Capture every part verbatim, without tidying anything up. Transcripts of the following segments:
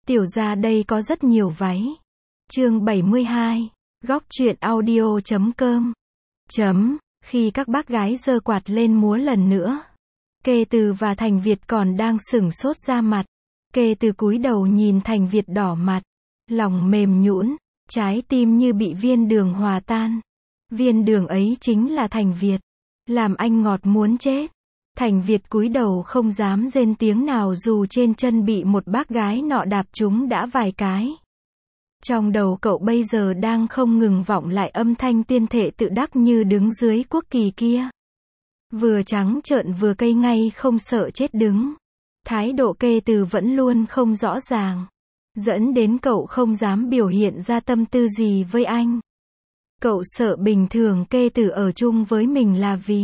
Tiểu gia đây có rất nhiều váy. Chương bảy mươi hai. Góc truyện audio chấm com. Chấm. Khi các bác gái giơ quạt lên múa lần nữa. Kê Từ và Thành Việt còn đang sửng sốt ra mặt. Kê Từ cúi đầu nhìn Thành Việt đỏ mặt. Lòng mềm nhũn, trái tim như bị viên đường hòa tan. Viên đường ấy chính là Thành Việt. Làm anh ngọt muốn chết. Thành Việt cúi đầu không dám rên tiếng nào dù trên chân bị một bác gái nọ đạp trúng đã vài cái. Trong đầu cậu bây giờ đang không ngừng vọng lại âm thanh tuyên thệ tự đắc như đứng dưới quốc kỳ kia. Vừa trắng trợn vừa cây ngay không sợ chết đứng. Thái độ Kê Từ vẫn luôn không rõ ràng. Dẫn đến cậu không dám biểu hiện ra tâm tư gì với anh. Cậu sợ bình thường Kê Từ ở chung với mình là vì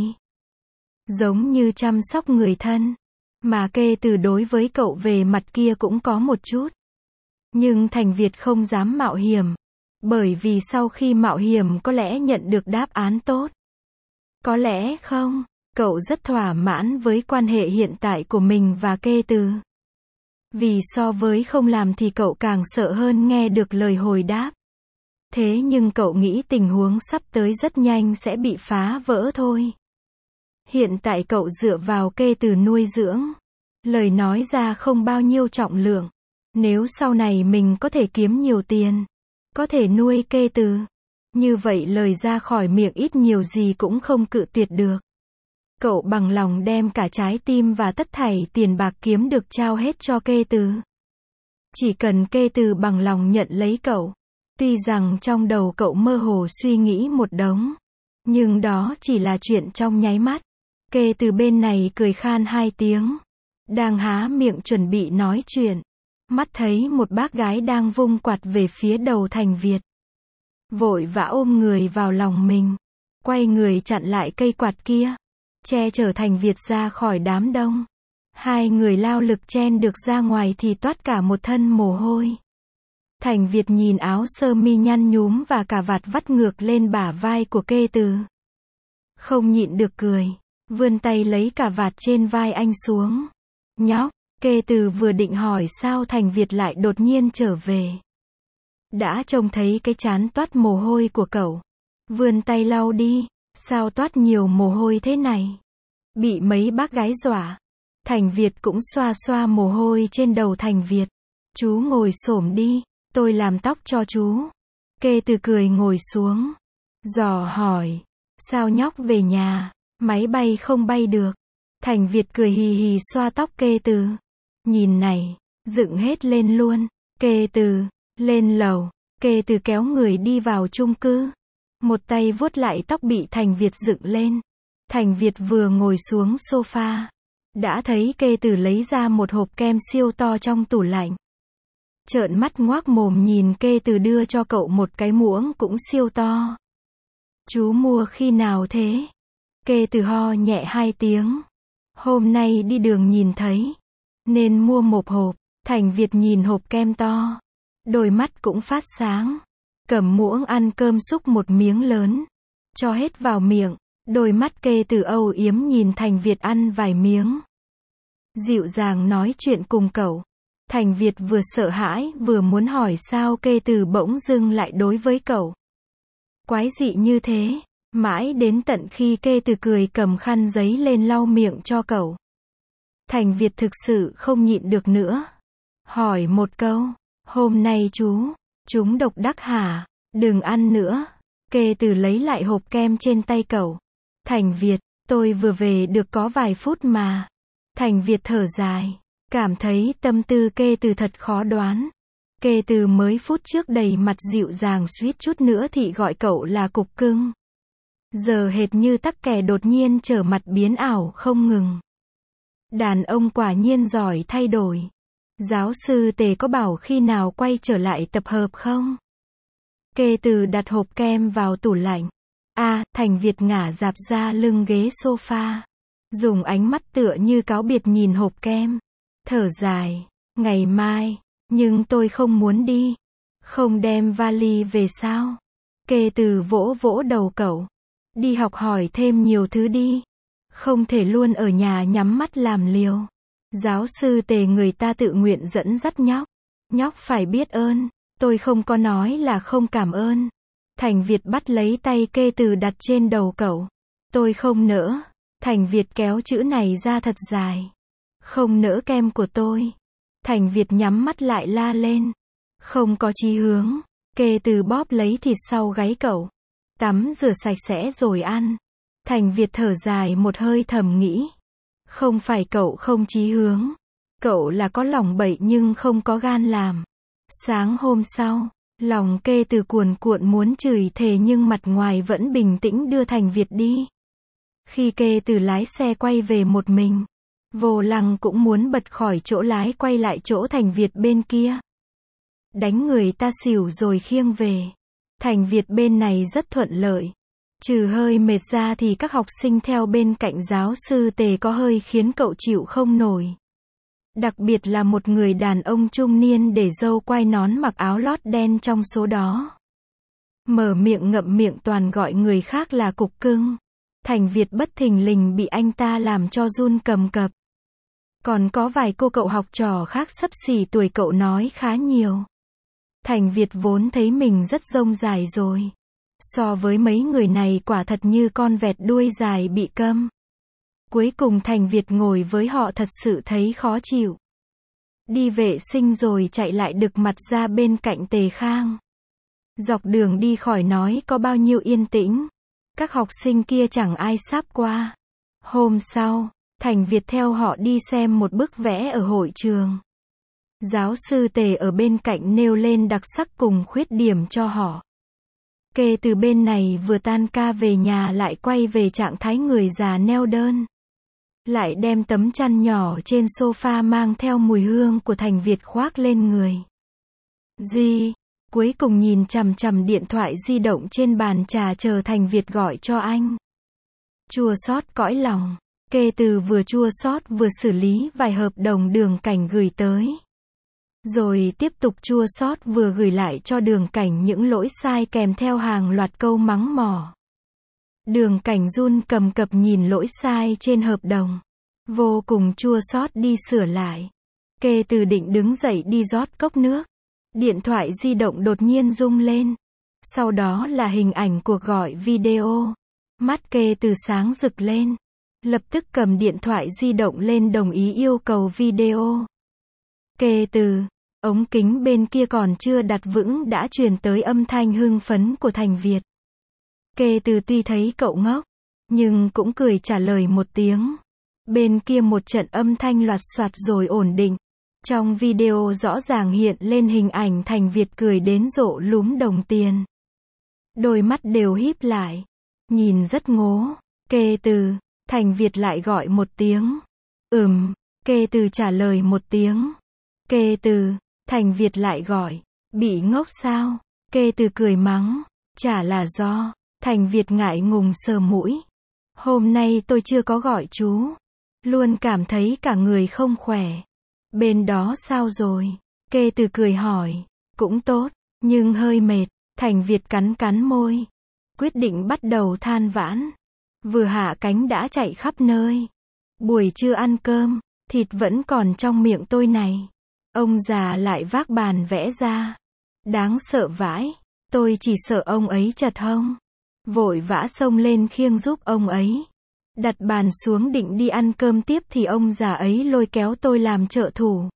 giống như chăm sóc người thân. Mà Kê Từ đối với cậu về mặt kia cũng có một chút. Nhưng Thành Việt không dám mạo hiểm. Bởi vì sau khi mạo hiểm có lẽ nhận được đáp án tốt. Có lẽ không. Cậu rất thỏa mãn với quan hệ hiện tại của mình và Kê Từ. Vì so với không làm thì cậu càng sợ hơn nghe được lời hồi đáp. Thế nhưng cậu nghĩ tình huống sắp tới rất nhanh sẽ bị phá vỡ thôi. Hiện tại cậu dựa vào Kê Từ nuôi dưỡng. Lời nói ra không bao nhiêu trọng lượng. Nếu sau này mình có thể kiếm nhiều tiền, có thể nuôi Kê Từ, như vậy lời ra khỏi miệng ít nhiều gì cũng không cự tuyệt được. Cậu bằng lòng đem cả trái tim và tất thảy tiền bạc kiếm được trao hết cho Kê Từ. Chỉ cần Kê Từ bằng lòng nhận lấy cậu. Tuy rằng trong đầu cậu mơ hồ suy nghĩ một đống, nhưng đó chỉ là chuyện trong nháy mắt. Kê Từ bên này cười khan hai tiếng, đang há miệng chuẩn bị nói chuyện. Mắt thấy một bác gái đang vung quạt về phía đầu Thành Việt. Vội vã ôm người vào lòng mình. Quay người chặn lại cây quạt kia. Che chở Thành Việt ra khỏi đám đông. Hai người lao lực chen được ra ngoài thì toát cả một thân mồ hôi. Thành Việt nhìn áo sơ mi nhăn nhúm và cà vạt vắt ngược lên bả vai của Kê Từ. Không nhịn được cười. Vươn tay lấy cà vạt trên vai anh xuống. Nhóc. Kê Từ vừa định hỏi sao Thành Việt lại đột nhiên trở về. Đã trông thấy cái trán toát mồ hôi của cậu. Vươn tay lau đi. Sao toát nhiều mồ hôi thế này? Bị mấy bác gái dọa. Thành Việt cũng xoa xoa mồ hôi trên đầu Thành Việt. Chú ngồi xổm đi, tôi làm tóc cho chú. Kê Từ cười ngồi xuống. Dò hỏi. Sao nhóc về nhà? Máy bay không bay được. Thành Việt cười hì hì xoa tóc Kê Từ. Nhìn này, dựng hết lên luôn. Kê Từ, lên lầu. Kê Từ kéo người đi vào chung cư. Một tay vuốt lại tóc bị Thành Việt dựng lên. Thành Việt vừa ngồi xuống sofa. Đã thấy Kê Từ lấy ra một hộp kem siêu to trong tủ lạnh. Trợn mắt ngoác mồm nhìn Kê Từ đưa cho cậu một cái muỗng cũng siêu to. Chú mua khi nào thế? Kê Từ ho nhẹ hai tiếng. Hôm nay đi đường nhìn thấy. Nên mua một hộp. Thành Việt nhìn hộp kem to. Đôi mắt cũng phát sáng. Cầm muỗng ăn cơm xúc một miếng lớn. Cho hết vào miệng. Đôi mắt Kê Từ âu yếm nhìn Thành Việt ăn vài miếng. Dịu dàng nói chuyện cùng cậu. Thành Việt vừa sợ hãi vừa muốn hỏi sao Kê Từ bỗng dưng lại đối với cậu. Quái dị như thế. Mãi đến tận khi Kê Từ cười cầm khăn giấy lên lau miệng cho cậu. Thành Việt thực sự không nhịn được nữa. Hỏi một câu. Hôm nay chú, chúng độc đắc hả? Đừng ăn nữa. Kê Từ lấy lại hộp kem trên tay cậu. Thành Việt, tôi vừa về được có vài phút mà. Thành Việt thở dài. Cảm thấy tâm tư Kê Từ thật khó đoán. Kê Từ mới phút trước đầy mặt dịu dàng suýt chút nữa thì gọi cậu là cục cưng. Giờ hệt như tắc kè đột nhiên trở mặt biến ảo không ngừng. Đàn ông quả nhiên giỏi thay đổi. Giáo sư Tề có bảo khi nào quay trở lại tập hợp không? Kê Từ đặt hộp kem vào tủ lạnh. À, Thành Việt ngả dạp ra lưng ghế sofa. Dùng ánh mắt tựa như cáo biệt nhìn hộp kem. Thở dài. Ngày mai. Nhưng tôi không muốn đi. Không đem vali về sao? Kê Từ vỗ vỗ đầu cậu. Đi học hỏi thêm nhiều thứ đi. Không thể luôn ở nhà nhắm mắt làm liều. Giáo sư Tề người ta tự nguyện dẫn dắt nhóc. Nhóc phải biết ơn. Tôi không có nói là không cảm ơn. Thành Việt bắt lấy tay Kê Từ đặt trên đầu cậu. Tôi không nỡ. Thành Việt kéo chữ này ra thật dài. Không nỡ kem của tôi. Thành Việt nhắm mắt lại la lên. Không có chí hướng. Kê Từ bóp lấy thịt sau gáy cậu. Tắm rửa sạch sẽ rồi ăn. Thành Việt thở dài một hơi thầm nghĩ. Không phải cậu không chí hướng. Cậu là có lòng bậy nhưng không có gan làm. Sáng hôm sau, lòng Kê Từ cuồn cuộn muốn chửi thề nhưng mặt ngoài vẫn bình tĩnh đưa Thành Việt đi. Khi Kê Từ lái xe quay về một mình, Vô Lăng cũng muốn bật khỏi chỗ lái quay lại chỗ Thành Việt bên kia. Đánh người ta xỉu rồi khiêng về. Thành Việt bên này rất thuận lợi. Trừ hơi mệt ra thì các học sinh theo bên cạnh giáo sư Tề có hơi khiến cậu chịu không nổi. Đặc biệt là một người đàn ông trung niên để râu quai nón mặc áo lót đen trong số đó. Mở miệng ngậm miệng toàn gọi người khác là cục cưng. Thành Việt bất thình lình bị anh ta làm cho run cầm cập. Còn có vài cô cậu học trò khác xấp xỉ tuổi cậu nói khá nhiều. Thành Việt vốn thấy mình rất rông dài rồi. So với mấy người này quả thật như con vẹt đuôi dài bị câm. Cuối cùng Thành Việt ngồi với họ thật sự thấy khó chịu. Đi vệ sinh rồi chạy lại đực mặt ra bên cạnh Tề Khang. Dọc đường đi khỏi nói có bao nhiêu yên tĩnh. Các học sinh kia chẳng ai sáp qua. Hôm sau, Thành Việt theo họ đi xem một bức vẽ ở hội trường. Giáo sư Tề ở bên cạnh nêu lên đặc sắc cùng khuyết điểm cho họ. Kê Từ bên này vừa tan ca về nhà lại quay về trạng thái người già neo đơn. Lại đem tấm chăn nhỏ trên sofa mang theo mùi hương của Thành Việt khoác lên người. Gì? Cuối cùng nhìn chằm chằm điện thoại di động trên bàn trà chờ Thành Việt gọi cho anh. Chua xót cõi lòng. Kê Từ vừa chua xót vừa xử lý vài hợp đồng Đường Cảnh gửi tới. Rồi tiếp tục chua xót vừa gửi lại cho Đường Cảnh những lỗi sai kèm theo hàng loạt câu mắng mỏ. Đường Cảnh run cầm cập nhìn lỗi sai trên hợp đồng. Vô cùng chua xót đi sửa lại. Kê Từ định đứng dậy đi rót cốc nước. Điện thoại di động đột nhiên rung lên. Sau đó là hình ảnh cuộc gọi video. Mắt Kê Từ sáng rực lên. Lập tức cầm điện thoại di động lên đồng ý yêu cầu video. Kê Từ, ống kính bên kia còn chưa đặt vững đã truyền tới âm thanh hưng phấn của Thành Việt. Kê Từ tuy thấy cậu ngốc, nhưng cũng cười trả lời một tiếng. Bên kia một trận âm thanh loạt soạt rồi ổn định. Trong video rõ ràng hiện lên hình ảnh Thành Việt cười đến rộ lúm đồng tiền. Đôi mắt đều híp lại. Nhìn rất ngố. Kê Từ, Thành Việt lại gọi một tiếng. Ừm, Kê Từ trả lời một tiếng. Kê Từ, Thành Việt lại gọi. Bị ngốc sao? Kê Từ cười mắng. Chả là do. Thành Việt ngại ngùng sờ mũi. Hôm nay tôi chưa có gọi chú. Luôn cảm thấy cả người không khỏe. Bên đó sao rồi? Kê Từ cười hỏi. Cũng tốt, nhưng hơi mệt. Thành Việt cắn cắn môi. Quyết định bắt đầu than vãn. Vừa hạ cánh đã chạy khắp nơi. Buổi trưa ăn cơm, thịt vẫn còn trong miệng tôi này. Ông già lại vác bàn vẽ ra. Đáng sợ vãi. Tôi chỉ sợ ông ấy chật hông. Vội vã xông lên khiêng giúp ông ấy. Đặt bàn xuống định đi ăn cơm tiếp thì ông già ấy lôi kéo tôi làm trợ thủ.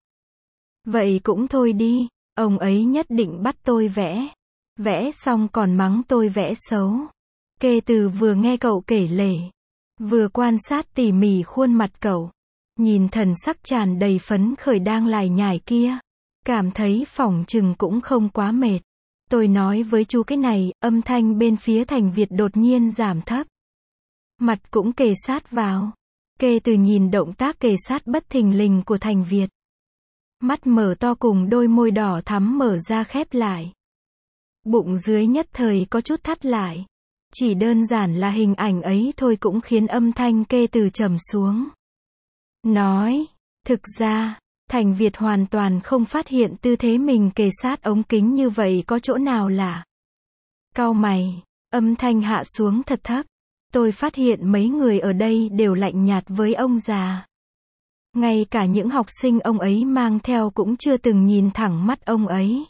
Vậy cũng thôi đi, ông ấy nhất định bắt tôi vẽ. Vẽ xong còn mắng tôi vẽ xấu. Kê Từ vừa nghe cậu kể lể, vừa quan sát tỉ mỉ khuôn mặt cậu. Nhìn thần sắc tràn đầy phấn khởi đang lải nhải kia. Cảm thấy phỏng chừng cũng không quá mệt. Tôi nói với chú cái này, âm thanh bên phía Thành Việt đột nhiên giảm thấp. Mặt cũng kề sát vào. Kê Từ nhìn động tác kề sát bất thình lình của Thành Việt. Mắt mở to cùng đôi môi đỏ thắm mở ra khép lại. Bụng dưới nhất thời có chút thắt lại. Chỉ đơn giản là hình ảnh ấy thôi cũng khiến âm thanh Kê Từ trầm xuống. Nói, thực ra, Thành Việt hoàn toàn không phát hiện tư thế mình kề sát ống kính như vậy có chỗ nào lạ. Cau mày, âm thanh hạ xuống thật thấp. Tôi phát hiện mấy người ở đây đều lạnh nhạt với ông già. Ngay cả những học sinh ông ấy mang theo cũng chưa từng nhìn thẳng mắt ông ấy.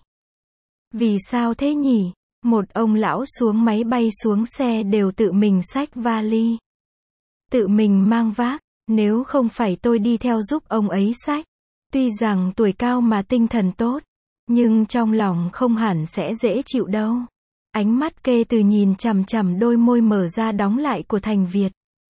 Vì sao thế nhỉ? Một ông lão xuống máy bay xuống xe đều tự mình xách vali. Tự mình mang vác, nếu không phải tôi đi theo giúp ông ấy xách. Tuy rằng tuổi cao mà tinh thần tốt, nhưng trong lòng không hẳn sẽ dễ chịu đâu. Ánh mắt Kê Từ nhìn chằm chằm đôi môi mở ra đóng lại của Thành Việt.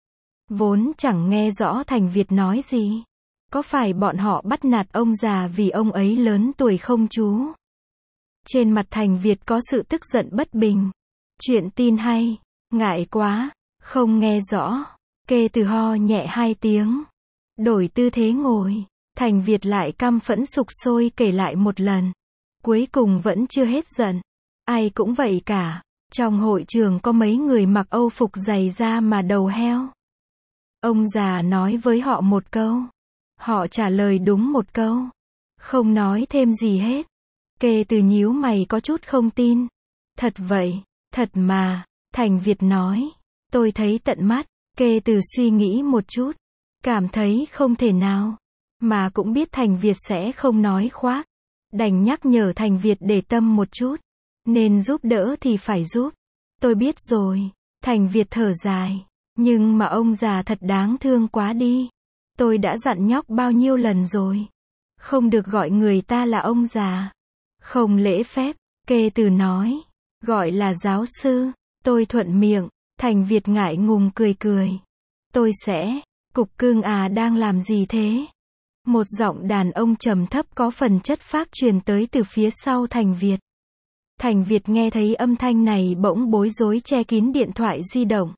Vốn chẳng nghe rõ Thành Việt nói gì. Có phải bọn họ bắt nạt ông già vì ông ấy lớn tuổi không chú? Trên mặt Thành Việt có sự tức giận bất bình. Chuyện tin hay, ngại quá, không nghe rõ. Kê Từ ho nhẹ hai tiếng. Đổi tư thế ngồi. Thành Việt lại căm phẫn sục sôi kể lại một lần. Cuối cùng vẫn chưa hết giận. Ai cũng vậy cả. Trong hội trường có mấy người mặc âu phục dày da mà đầu heo. Ông già nói với họ một câu. Họ trả lời đúng một câu. Không nói thêm gì hết. Kê Từ nhíu mày có chút không tin. Thật vậy, thật mà. Thành Việt nói. Tôi thấy tận mắt. Kê Từ suy nghĩ một chút. Cảm thấy không thể nào. Mà cũng biết Thành Việt sẽ không nói khoác. Đành nhắc nhở Thành Việt để tâm một chút. Nên giúp đỡ thì phải giúp. Tôi biết rồi. Thành Việt thở dài. Nhưng mà ông già thật đáng thương quá đi. Tôi đã dặn nhóc bao nhiêu lần rồi. Không được gọi người ta là ông già. Không lễ phép. Kê Từ nói. Gọi là giáo sư. Tôi thuận miệng. Thành Việt ngại ngùng cười cười. Tôi sẽ. Cục cưng à đang làm gì thế? Một giọng đàn ông trầm thấp có phần chất phác truyền tới từ phía sau Thành Việt. Thành Việt nghe thấy âm thanh này bỗng bối rối che kín điện thoại di động.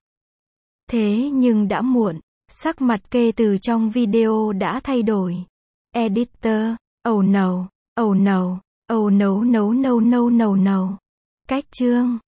Thế nhưng đã muộn. Sắc mặt Kê Từ trong video đã thay đổi. Editor. Oh no. Oh no. Oh no no no no no no. Cách chương.